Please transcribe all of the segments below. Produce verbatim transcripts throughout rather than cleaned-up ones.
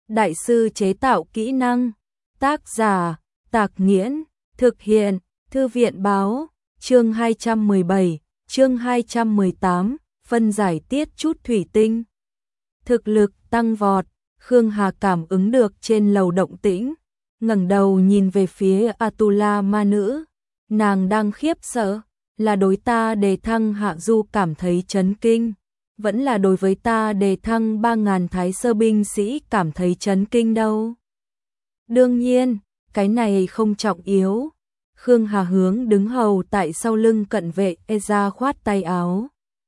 đại sư chế tạo kỹ năng. Tác giả, Tạc Nghiễn, thực hiện, Thư viện báo, chương hai trăm mười bảy, chương hai trăm mười tám, phân giải tiết chút thủy tinh. Thực lực tăng vọt, Khương Hà cảm ứng được trên lầu động tĩnh, ngẩng đầu nhìn về phía Atula ma nữ, nàng đang khiếp sợ, là đối ta đề thăng hạ du cảm thấy chấn kinh, vẫn là đối với ta đề thăng ba ngàn thái sơ binh sĩ cảm thấy chấn kinh đâu. Đương nhiên, cái này không trọng yếu. Khương Hà hướng đứng hầu tại sau lưng cận vệ Eza khoát tay áo.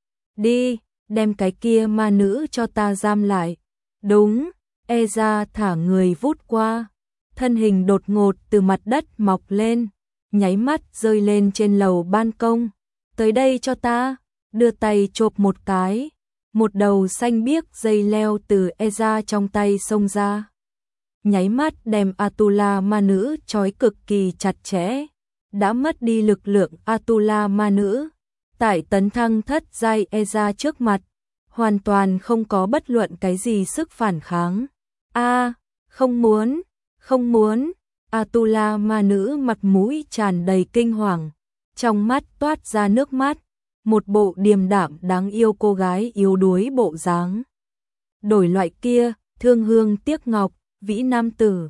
Đi, đem cái kia ma nữ cho ta giam lại. Đúng, Eza thả người vút qua. Thân hình đột ngột từ mặt đất mọc lên, nháy mắt rơi lên trên lầu ban công. Tới đây cho ta, đưa tay chộp một cái. Một đầu xanh biếc dây leo từ Eza trong tay xông ra. Nháy mắt đem Atula ma nữ trói cực kỳ chặt chẽ. Đã mất đi lực lượng Atula ma nữ. Tại tấn thăng thất giai Eza trước mặt, hoàn toàn không có bất luận cái gì sức phản kháng. A, không muốn, không muốn. Atula ma nữ mặt mũi tràn đầy kinh hoàng, trong mắt toát ra nước mắt, một bộ điềm đạm đáng yêu cô gái yếu đuối bộ dáng. Đổi loại kia, thương hương tiếc ngọc, vĩ nam tử.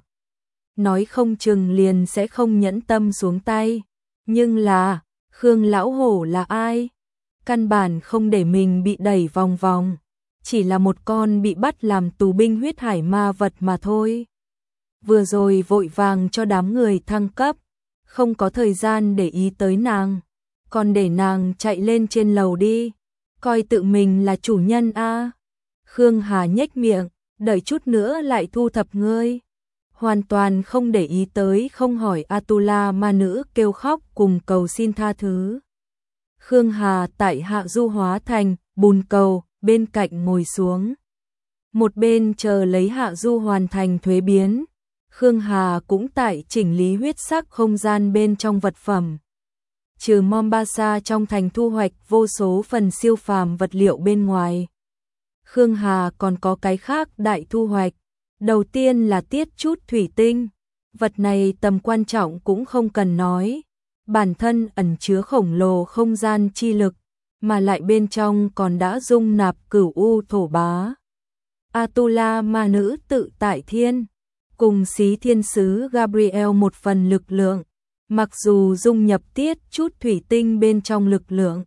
Nói không chừng liền sẽ không nhẫn tâm xuống tay. Nhưng là, Khương lão hổ là ai? Căn bản không để mình bị đẩy vòng vòng. Chỉ là một con bị bắt làm tù binh huyết hải ma vật mà thôi. Vừa rồi vội vàng cho đám người thăng cấp, không có thời gian để ý tới nàng. Còn để nàng chạy lên trên lầu đi, coi tự mình là chủ nhân a. Khương Hà nhếch miệng, đợi chút nữa lại thu thập ngươi. Hoàn toàn không để ý tới không hỏi Atula ma nữ kêu khóc cùng cầu xin tha thứ. Khương Hà tại hạ du hóa thành bùn cầu, bên cạnh ngồi xuống. Một bên chờ lấy hạ du hoàn thành thuế biến. Khương Hà cũng tại chỉnh lý huyết sắc không gian bên trong vật phẩm. Trừ Mombasa trong thành thu hoạch vô số phần siêu phàm vật liệu bên ngoài. Khương Hà còn có cái khác đại thu hoạch. Đầu tiên là tiết chút thủy tinh. Vật này tầm quan trọng cũng không cần nói. Bản thân ẩn chứa khổng lồ không gian chi lực, mà lại bên trong còn đã dung nạp cửu u thổ bá. Atula ma nữ tự tại thiên, cùng xí thiên sứ Gabriel một phần lực lượng. Mặc dù dung nhập tiết chút thủy tinh bên trong lực lượng,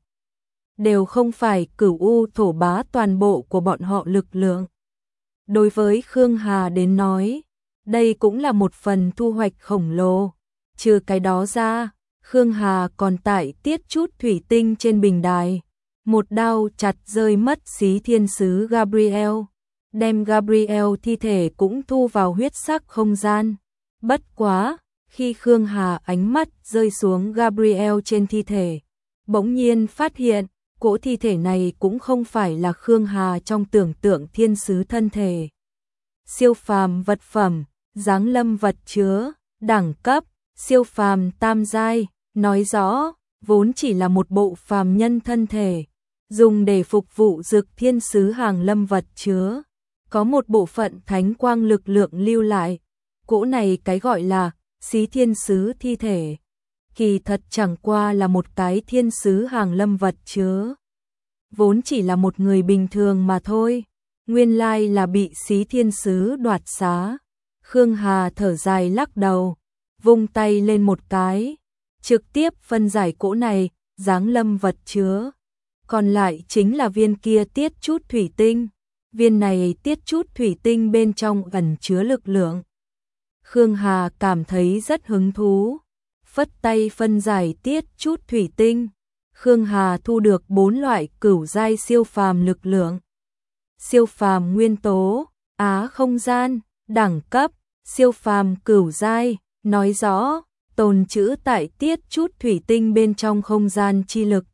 đều không phải cửu u thổ bá toàn bộ của bọn họ lực lượng. Đối với Khương Hà đến nói, đây cũng là một phần thu hoạch khổng lồ. Trừ cái đó ra, Khương Hà còn tại tiết chút thủy tinh trên bình đài. Một đao chặt rơi mất xí thiên sứ Gabriel, đem Gabriel thi thể cũng thu vào huyết sắc không gian. Bất quá, khi Khương Hà ánh mắt rơi xuống Gabriel trên thi thể, bỗng nhiên phát hiện, cỗ thi thể này cũng không phải là Khương Hà trong tưởng tượng thiên sứ thân thể. Siêu phàm vật phẩm, giáng lâm vật chứa, đẳng cấp, siêu phàm tam giai, nói rõ, vốn chỉ là một bộ phàm nhân thân thể, dùng để phục vụ dực thiên sứ hàng lâm vật chứa. Có một bộ phận thánh quang lực lượng lưu lại, cỗ này cái gọi là xí thiên sứ thi thể. Kỳ thật chẳng qua là một cái thiên sứ hàng lâm vật chứa. Vốn chỉ là một người bình thường mà thôi. Nguyên lai là bị xí thiên sứ đoạt xá. Khương Hà thở dài lắc đầu, vung tay lên một cái, trực tiếp phân giải cỗ này, giáng lâm vật chứa. Còn lại chính là viên kia tiết chút thủy tinh. Viên này tiết chút thủy tinh bên trong ẩn chứa lực lượng. Khương Hà cảm thấy rất hứng thú, phất tay phân giải tiết chút thủy tinh. Khương Hà thu được bốn loại cửu giai siêu phàm lực lượng. Siêu phàm nguyên tố, á không gian, đẳng cấp, siêu phàm cửu giai, nói rõ, tồn trữ tại tiết chút thủy tinh bên trong không gian chi lực.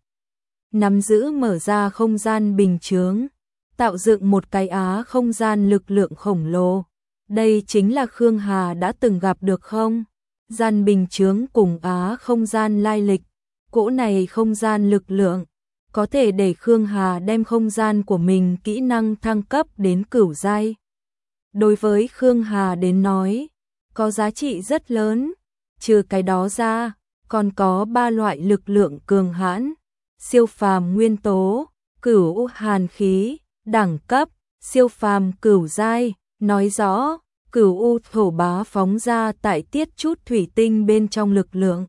Nắm giữ mở ra không gian bình chướng, tạo dựng một cái á không gian lực lượng khổng lồ. Đây chính là Khương Hà đã từng gặp được không? Gian bình chướng cùng á không gian lai lịch. Cỗ này không gian lực lượng, có thể để Khương Hà đem không gian của mình kỹ năng thăng cấp đến cửu giai. đối với Khương Hà đến nói, có giá trị rất lớn. Trừ cái đó ra, còn có ba loại lực lượng cường hãn, siêu phàm nguyên tố, cửu hàn khí, đẳng cấp, siêu phàm cửu giai, nói rõ, cửu u thổ bá phóng ra tại tiết chút thủy tinh bên trong lực lượng.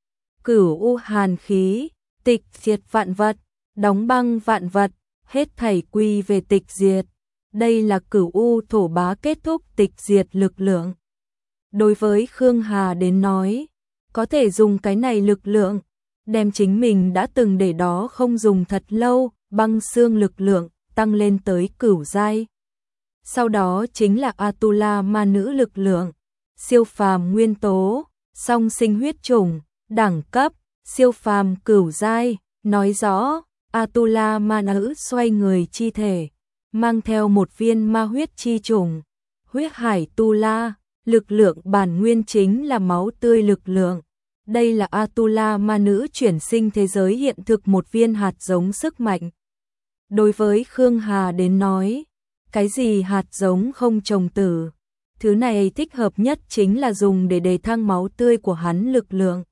Cửu u hàn khí, tịch diệt vạn vật, đóng băng vạn vật, hết thảy quy về tịch diệt. Đây là cửu u thổ bá kết thúc tịch diệt lực lượng. Đối với Khương Hà đến nói, có thể dùng cái này lực lượng, đem chính mình đã từng để đó không dùng thật lâu, băng xương lực lượng, tăng lên tới cửu giai. Sau đó chính là Atula ma nữ lực lượng, siêu phàm nguyên tố, song sinh huyết chủng, đẳng cấp, siêu phàm cửu giai, nói rõ, Atula ma nữ xoay người chi thể, mang theo một viên ma huyết chi chủng, huyết hải tu la, lực lượng bản nguyên chính là máu tươi lực lượng. Đây là Atula ma nữ chuyển sinh thế giới hiện thực một viên hạt giống sức mạnh. Đối với Khương Hà đến nói, cái gì hạt giống không trồng tử, thứ này thích hợp nhất chính là dùng để đề thăng máu tươi của hắn lực lượng.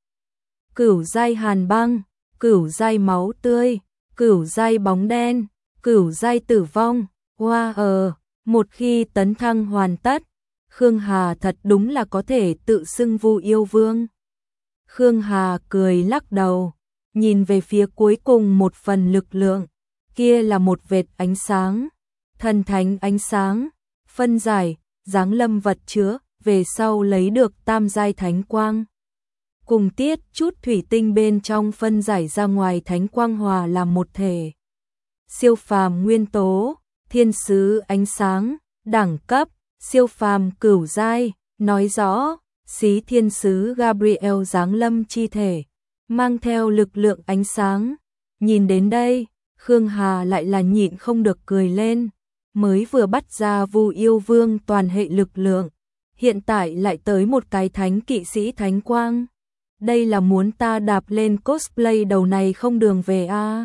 Cửu giai hàn băng, cửu giai máu tươi, cửu giai bóng đen, cửu giai tử vong, hoa ờ, một khi tấn thăng hoàn tất, Khương Hà thật đúng là có thể tự xưng Vu Yêu Vương. Khương Hà cười lắc đầu, nhìn về phía cuối cùng một phần lực lượng, kia là một vệt ánh sáng, thần thánh ánh sáng, phân giải, giáng lâm vật chứa, về sau lấy được tam giai thánh quang. Cùng tiết chút thủy tinh bên trong phân giải ra ngoài thánh quang hòa làm một thể. Siêu phàm nguyên tố, thiên sứ ánh sáng, đẳng cấp, siêu phàm cửu giai, nói rõ, xí thiên sứ Gabriel giáng lâm chi thể, mang theo lực lượng ánh sáng. Nhìn đến đây, Khương Hà lại là nhịn không được cười lên, mới vừa bắt ra Vu Yêu Vương toàn hệ lực lượng, hiện tại lại tới một cái thánh kỵ sĩ thánh quang. Đây là muốn ta đạp lên cosplay đầu này không đường về a. À?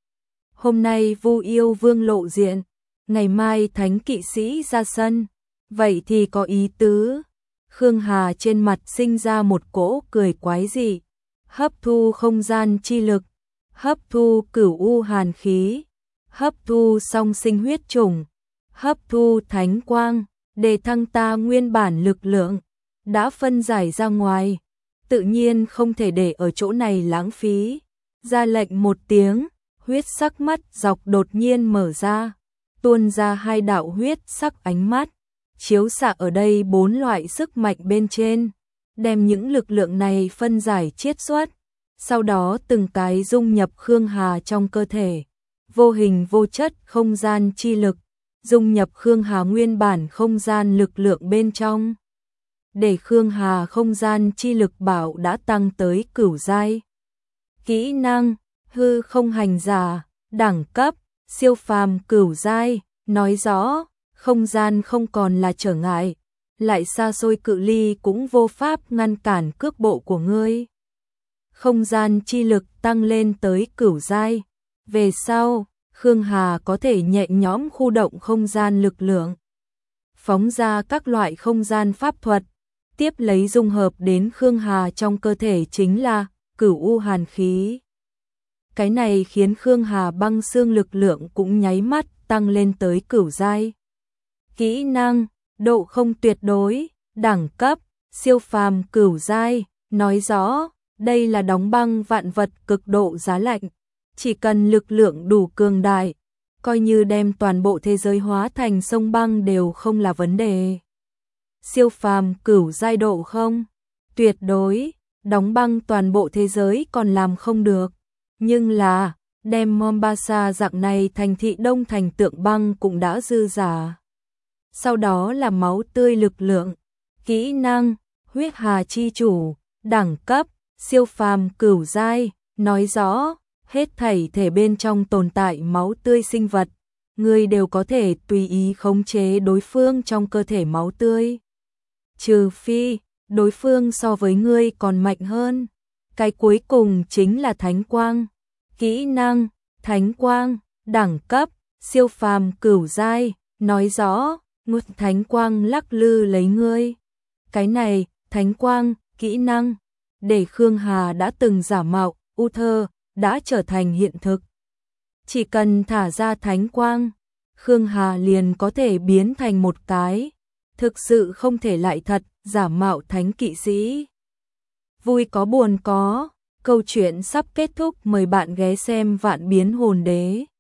Hôm nay Vu Yêu Vương lộ diện, ngày mai thánh kỵ sĩ ra sân, vậy thì có ý tứ. Khương Hà trên mặt sinh ra một cỗ cười quái dị, hấp thu không gian chi lực, hấp thu cửu u hàn khí, hấp thu song sinh huyết chủng, hấp thu thánh quang, để thăng ta nguyên bản lực lượng, đã phân giải ra ngoài, tự nhiên không thể để ở chỗ này lãng phí. Ra lệnh một tiếng, huyết sắc mắt dọc đột nhiên mở ra, tuôn ra hai đạo huyết sắc ánh mắt, chiếu xạ ở đây bốn loại sức mạnh bên trên, đem những lực lượng này phân giải chiết xuất, sau đó từng cái dung nhập Khương Hà trong cơ thể, vô hình vô chất không gian chi lực, dung nhập Khương Hà nguyên bản không gian lực lượng bên trong, để Khương Hà không gian chi lực bảo đã tăng tới cửu giai. Kỹ năng, hư không hành giả, đẳng cấp, siêu phàm cửu giai, nói rõ, không gian không còn là trở ngại, lại xa xôi cự ly cũng vô pháp ngăn cản cước bộ của ngươi. Không gian chi lực tăng lên tới cửu giai, về sau, Khương Hà có thể nhẹ nhõm khu động không gian lực lượng, phóng ra các loại không gian pháp thuật, tiếp lấy dung hợp đến Khương Hà trong cơ thể chính là cửu u hàn khí. Cái này khiến Khương Hà băng xương lực lượng cũng nháy mắt tăng lên tới cửu giai. Kỹ năng, độ không tuyệt đối, đẳng cấp, siêu phàm cửu giai, nói rõ, đây là đóng băng vạn vật cực độ giá lạnh, chỉ cần lực lượng đủ cường đại, coi như đem toàn bộ thế giới hóa thành sông băng đều không là vấn đề. Siêu phàm cửu giai độ không tuyệt đối, đóng băng toàn bộ thế giới còn làm không được, nhưng là đem Mombasa dạng này thành thị đông thành tượng băng cũng đã dư giả. Sau đó là máu tươi lực lượng, kỹ năng, huyết hà chi chủ, đẳng cấp, siêu phàm cửu giai, nói rõ, hết thảy thể bên trong tồn tại máu tươi sinh vật, người đều có thể tùy ý khống chế đối phương trong cơ thể máu tươi. Trừ phi, đối phương so với ngươi còn mạnh hơn. Cái cuối cùng chính là thánh quang. Kỹ năng, thánh quang, đẳng cấp, siêu phàm cửu giai, nói rõ, Ngút thánh quang lắc lư lấy ngươi. Cái này, thánh quang, kỹ năng, để Khương Hà đã từng giả mạo, u thơ, đã trở thành hiện thực. Chỉ cần thả ra thánh quang, Khương Hà liền có thể biến thành một cái, thực sự không thể lại thật, giả mạo thánh kỵ sĩ. Vui có buồn có, câu chuyện sắp kết thúc, mời bạn ghé xem Vạn Biến Hồn Đế.